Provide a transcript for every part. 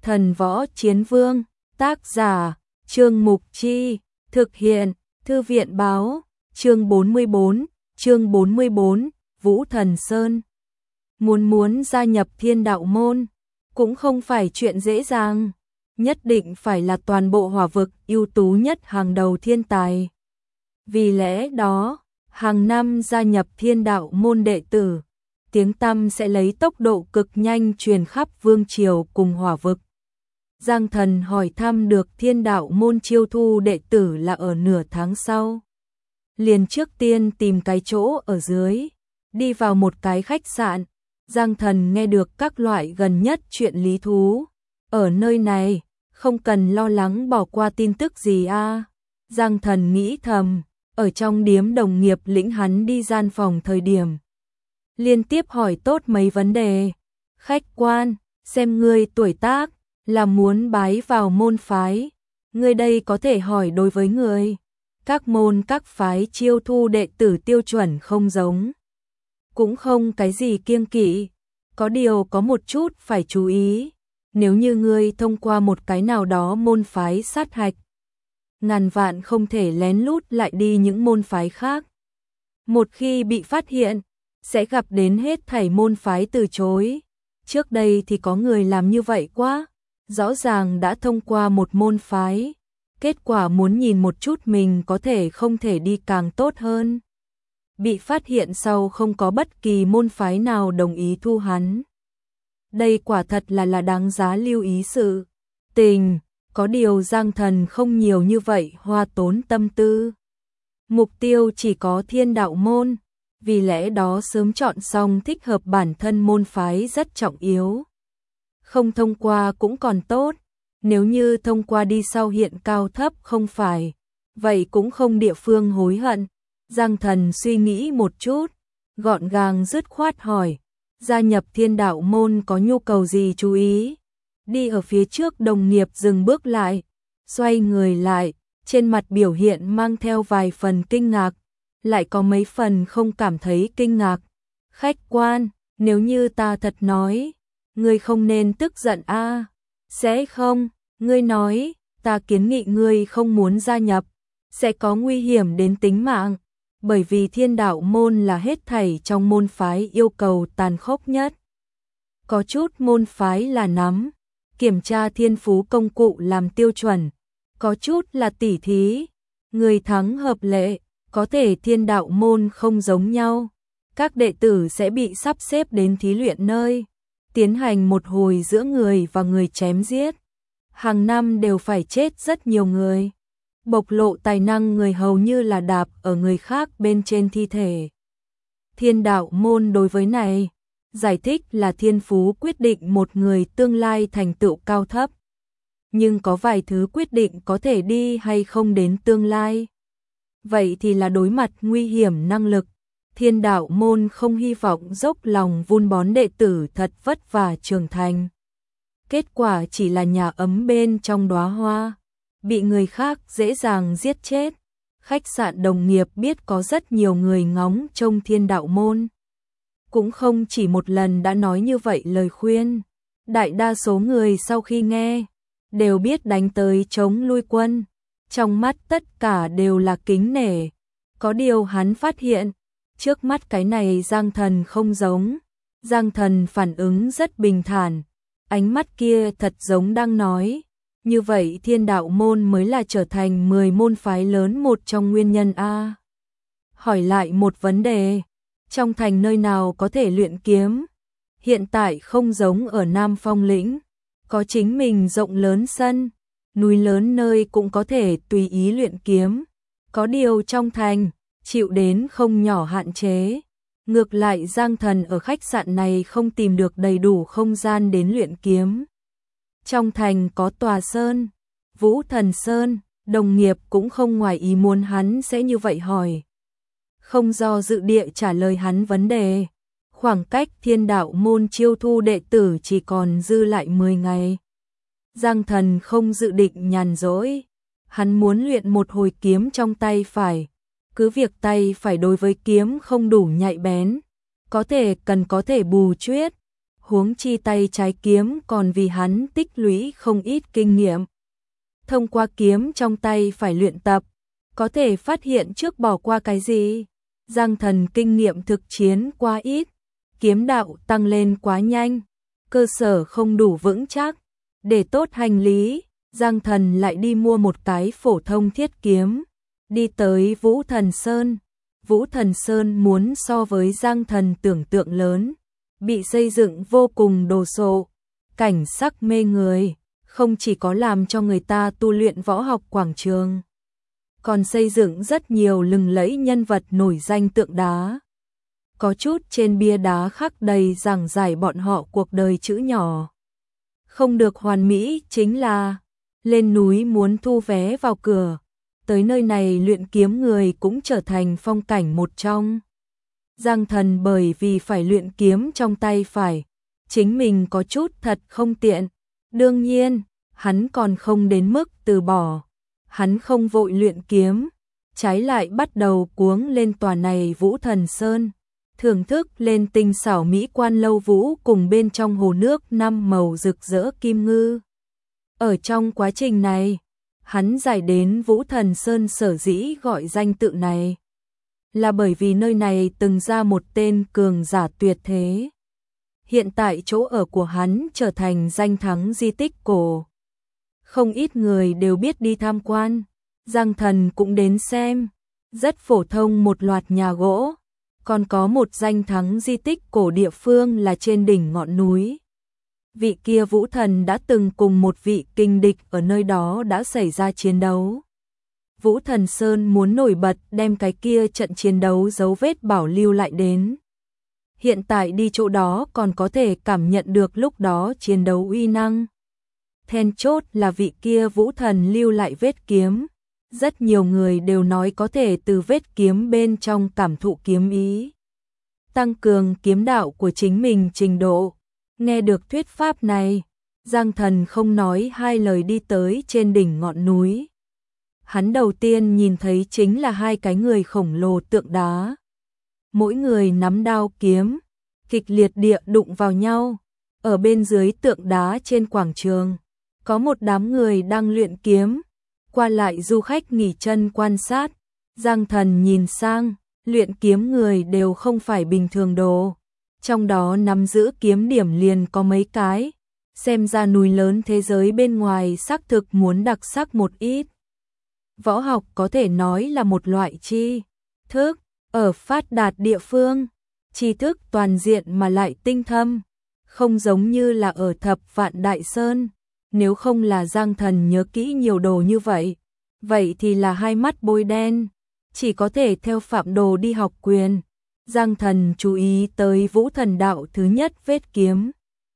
Thần Võ Chiến Vương, tác giả, Trương Mục Chi, thực hiện, Thư viện Báo, chương 44, Vũ Thần Sơn. Muốn gia nhập Thiên Đạo Môn, cũng không phải chuyện dễ dàng, nhất định phải là toàn bộ hỏa vực ưu tú nhất hàng đầu thiên tài. Vì lẽ đó, hàng năm gia nhập Thiên Đạo Môn đệ tử, tiếng tăm sẽ lấy tốc độ cực nhanh truyền khắp vương triều cùng hỏa vực. Giang Thần hỏi thăm được Thiên Đạo Môn chiêu thu đệ tử là ở nửa tháng sau. Liền trước tiên tìm cái chỗ ở dưới, đi vào một cái khách sạn. Giang Thần nghe được các loại gần nhất chuyện lý thú. Ở nơi này, không cần lo lắng bỏ qua tin tức gì a. Giang Thần nghĩ thầm, ở trong điếm đồng nghiệp lĩnh hắn đi gian phòng thời điểm. Liên tiếp hỏi tốt mấy vấn đề. Khách quan, xem ngươi tuổi tác, là muốn bái vào môn phái. Ngươi đây có thể hỏi đối với người. Các môn các phái chiêu thu đệ tử tiêu chuẩn không giống. Cũng không cái gì kiêng kỵ. Có điều có một chút phải chú ý. Nếu như ngươi thông qua một cái nào đó môn phái sát hạch, ngàn vạn không thể lén lút lại đi những môn phái khác. Một khi bị phát hiện, sẽ gặp đến hết thảy môn phái từ chối. Trước đây thì có người làm như vậy quá. Rõ ràng đã thông qua một môn phái, kết quả muốn nhìn một chút mình có thể không thể đi càng tốt hơn. Bị phát hiện sau không có bất kỳ môn phái nào đồng ý thu hắn. Đây quả thật là đáng giá lưu ý sự tình, có điều Giang Thần không nhiều như vậy hoa tốn tâm tư. Mục tiêu chỉ có Thiên Đạo Môn, vì lẽ đó sớm chọn xong thích hợp bản thân môn phái rất trọng yếu. Không thông qua cũng còn tốt, nếu như thông qua đi sau hiện cao thấp không phải, vậy cũng không địa phương hối hận. Giang Thần suy nghĩ một chút, gọn gàng dứt khoát hỏi, gia nhập Thiên Đạo Môn có nhu cầu gì chú ý? Đi ở phía trước đồng nghiệp dừng bước lại, xoay người lại, trên mặt biểu hiện mang theo vài phần kinh ngạc, lại có mấy phần không cảm thấy kinh ngạc. Khách quan, nếu như ta thật nói, ngươi không nên tức giận a. Sẽ không, ngươi nói, ta kiến nghị ngươi không muốn gia nhập, sẽ có nguy hiểm đến tính mạng, bởi vì Thiên Đạo Môn là hết thảy trong môn phái yêu cầu tàn khốc nhất. Có chút môn phái là nắm, kiểm tra thiên phú công cụ làm tiêu chuẩn, có chút là tỉ thí, người thắng hợp lệ, có thể Thiên Đạo Môn không giống nhau. Các đệ tử sẽ bị sắp xếp đến thí luyện nơi, tiến hành một hồi giữa người và người chém giết. Hàng năm đều phải chết rất nhiều người. Bộc lộ tài năng người hầu như là đạp ở người khác bên trên thi thể. Thiên Đạo Môn đối với này, giải thích là thiên phú quyết định một người tương lai thành tựu cao thấp. Nhưng có vài thứ quyết định có thể đi hay không đến tương lai. Vậy thì là đối mặt nguy hiểm năng lực. Thiên Đạo Môn không hy vọng dốc lòng vun bón đệ tử thật vất vả trưởng thành. Kết quả chỉ là nhà ấm bên trong đóa hoa, bị người khác dễ dàng giết chết. Khách sạn đồng nghiệp biết có rất nhiều người ngóng trông Thiên Đạo Môn. Cũng không chỉ một lần đã nói như vậy lời khuyên. Đại đa số người sau khi nghe, đều biết đánh tới chống lui quân. Trong mắt tất cả đều là kính nể. Có điều hắn phát hiện, trước mắt cái này Giang Thần không giống. Giang Thần phản ứng rất bình thản, ánh mắt kia thật giống đang nói, như vậy Thiên Đạo Môn mới là trở thành 10 môn phái lớn một trong nguyên nhân a. Hỏi lại một vấn đề, trong thành nơi nào có thể luyện kiếm? Hiện tại không giống ở Nam Phong lĩnh, có chính mình rộng lớn sân, núi lớn nơi cũng có thể tùy ý luyện kiếm. Có điều trong thành, chịu đến không nhỏ hạn chế. Ngược lại Giang Thần ở khách sạn này không tìm được đầy đủ không gian đến luyện kiếm. Trong thành có tòa sơn, Vũ Thần Sơn, đồng nghiệp cũng không ngoài ý muốn hắn sẽ như vậy hỏi. Không do dự địa trả lời hắn vấn đề. Khoảng cách Thiên Đạo Môn chiêu thu đệ tử chỉ còn dư lại 10 ngày. Giang Thần không dự định nhàn rỗi. Hắn muốn luyện một hồi kiếm trong tay phải. Cứ việc tay phải đối với kiếm không đủ nhạy bén, có thể bù chuyết. huống chi tay trái kiếm còn vì hắn tích lũy không ít kinh nghiệm. Thông qua kiếm trong tay phải luyện tập, có thể phát hiện trước bỏ qua cái gì. Giang Thần kinh nghiệm thực chiến quá ít, kiếm đạo tăng lên quá nhanh, cơ sở không đủ vững chắc. Để tốt hành lý, Giang Thần lại đi mua một cái phổ thông thiết kiếm, đi tới Vũ Thần Sơn. Vũ Thần Sơn muốn so với Giang Thần tưởng tượng lớn, bị xây dựng vô cùng đồ sộ, cảnh sắc mê người, không chỉ có làm cho người ta tu luyện võ học quảng trường, còn xây dựng rất nhiều lừng lẫy nhân vật nổi danh tượng đá. Có chút trên bia đá khắc đầy giảng giải bọn họ cuộc đời chữ nhỏ. Không được hoàn mỹ chính là lên núi muốn thu vé vào cửa, tới nơi này luyện kiếm người cũng trở thành phong cảnh một trong. Giang Thần bởi vì phải luyện kiếm trong tay phải, chính mình có chút thật không tiện. Đương nhiên, hắn còn không đến mức từ bỏ. Hắn không vội luyện kiếm, trái lại bắt đầu cuống lên tòa này Vũ Thần Sơn, thưởng thức lên tinh xảo mỹ quan lâu vũ cùng bên trong hồ nước năm màu rực rỡ kim ngư. Ở trong quá trình này, hắn giải đến Vũ Thần Sơn sở dĩ gọi danh tự này, là bởi vì nơi này từng ra một tên cường giả tuyệt thế. Hiện tại chỗ ở của hắn trở thành danh thắng di tích cổ. Không ít người đều biết đi tham quan, Giang Thần cũng đến xem. Rất phổ thông một loạt nhà gỗ, còn có một danh thắng di tích cổ địa phương là trên đỉnh ngọn núi. Vị kia Vũ Thần đã từng cùng một vị kình địch ở nơi đó đã xảy ra chiến đấu. Vũ Thần Sơn muốn nổi bật đem cái kia trận chiến đấu dấu vết bảo lưu lại đến. Hiện tại đi chỗ đó còn có thể cảm nhận được lúc đó chiến đấu uy năng. Then chốt là vị kia Vũ Thần lưu lại vết kiếm. Rất nhiều người đều nói có thể từ vết kiếm bên trong cảm thụ kiếm ý, tăng cường kiếm đạo của chính mình trình độ. Nghe được thuyết pháp này, Giang Thần không nói hai lời đi tới trên đỉnh ngọn núi. Hắn đầu tiên nhìn thấy chính là hai cái người khổng lồ tượng đá. Mỗi người nắm đao kiếm, kịch liệt địa đụng vào nhau. Ở bên dưới tượng đá trên quảng trường, có một đám người đang luyện kiếm. Qua lại du khách nghỉ chân quan sát, Giang Thần nhìn sang, luyện kiếm người đều không phải bình thường đồ. Trong đó nắm giữ kiếm điểm liền có mấy cái, xem ra núi lớn thế giới bên ngoài xác thực muốn đặc sắc một ít. Võ học có thể nói là một loại tri thức, ở phát đạt địa phương, tri thức toàn diện mà lại tinh thâm, không giống như là ở Thập Vạn Đại Sơn. Nếu không là Giang Thần nhớ kỹ nhiều đồ như vậy, vậy thì là hai mắt bôi đen, chỉ có thể theo phạm đồ đi học quyền. Giang Thần chú ý tới Vũ Thần đạo thứ nhất vết kiếm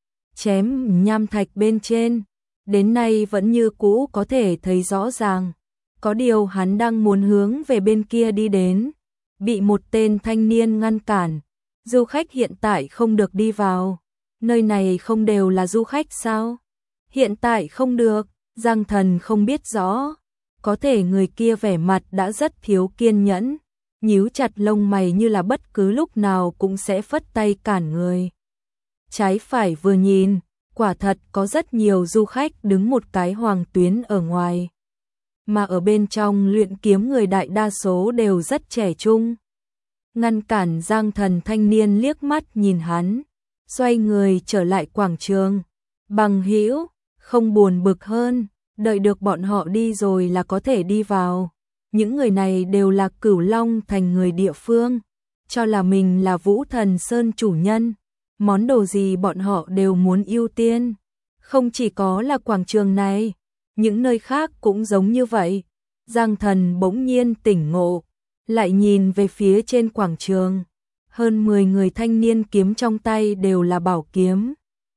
chém nham thạch bên trên, đến nay vẫn như cũ có thể thấy rõ ràng. Có điều hắn đang muốn hướng về bên kia đi đến, bị một tên thanh niên ngăn cản. Du khách hiện tại không được đi vào, nơi này không đều là du khách sao? Hiện tại không được, Giang Thần không biết rõ. Có thể người kia vẻ mặt đã rất thiếu kiên nhẫn, nhíu chặt lông mày như là bất cứ lúc nào cũng sẽ phất tay cản người. Trái phải vừa nhìn, quả thật có rất nhiều du khách đứng một cái hoàng tuyến ở ngoài. Mà ở bên trong luyện kiếm người đại đa số đều rất trẻ trung. Ngăn cản Giang Thần thanh niên liếc mắt nhìn hắn, xoay người trở lại quảng trường. Bằng hữu, không buồn bực hơn, đợi được bọn họ đi rồi là có thể đi vào. Những người này đều là Cửu Long thành người địa phương, cho là mình là Vũ Thần Sơn chủ nhân, món đồ gì bọn họ đều muốn ưu tiên. Không chỉ có là quảng trường này, những nơi khác cũng giống như vậy. Giang Thần bỗng nhiên tỉnh ngộ, lại nhìn về phía trên quảng trường. Hơn 10 người thanh niên kiếm trong tay đều là bảo kiếm.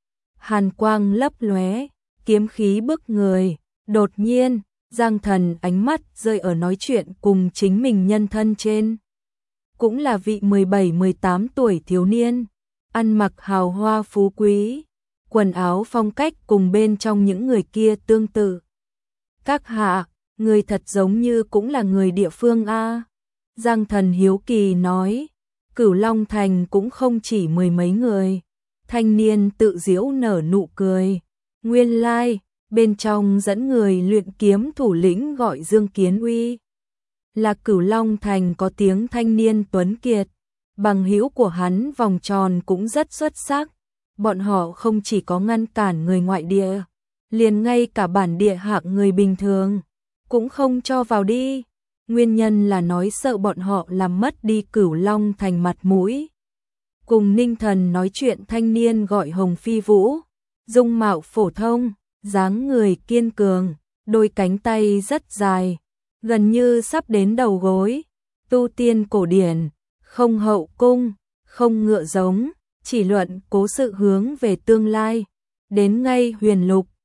Hàn quang lấp lóe, kiếm khí bức người. Đột nhiên, Giang Thần ánh mắt rơi ở nói chuyện cùng chính mình nhân thân trên. Cũng là vị 17-18 tuổi thiếu niên, ăn mặc hào hoa phú quý, quần áo phong cách cùng bên trong những người kia tương tự. Các hạ, người thật giống như cũng là người địa phương a. Giang Thần hiếu kỳ nói, Cửu Long thành cũng không chỉ 10 mấy người, Thanh niên tự giễu nở nụ cười. Nguyên lai, bên trong dẫn người luyện kiếm thủ lĩnh gọi Dương Kiến Uy. Là Cửu Long Thành có tiếng thanh niên tuấn kiệt. Bằng hữu của hắn vòng tròn cũng rất xuất sắc. Bọn họ không chỉ có ngăn cản người ngoại địa, liền ngay cả bản địa hạng người bình thường cũng không cho vào đi. Nguyên nhân là nói sợ bọn họ làm mất đi Cửu Long Thành mặt mũi. Cùng Ninh Thần nói chuyện thanh niên gọi Hồng Phi Vũ, dung mạo phổ thông, dáng người kiên cường, đôi cánh tay rất dài, gần như sắp đến đầu gối, tu tiên cổ điển, không hậu cung, không ngựa giống, chỉ luận cố sự hướng về tương lai, đến ngay huyền lục,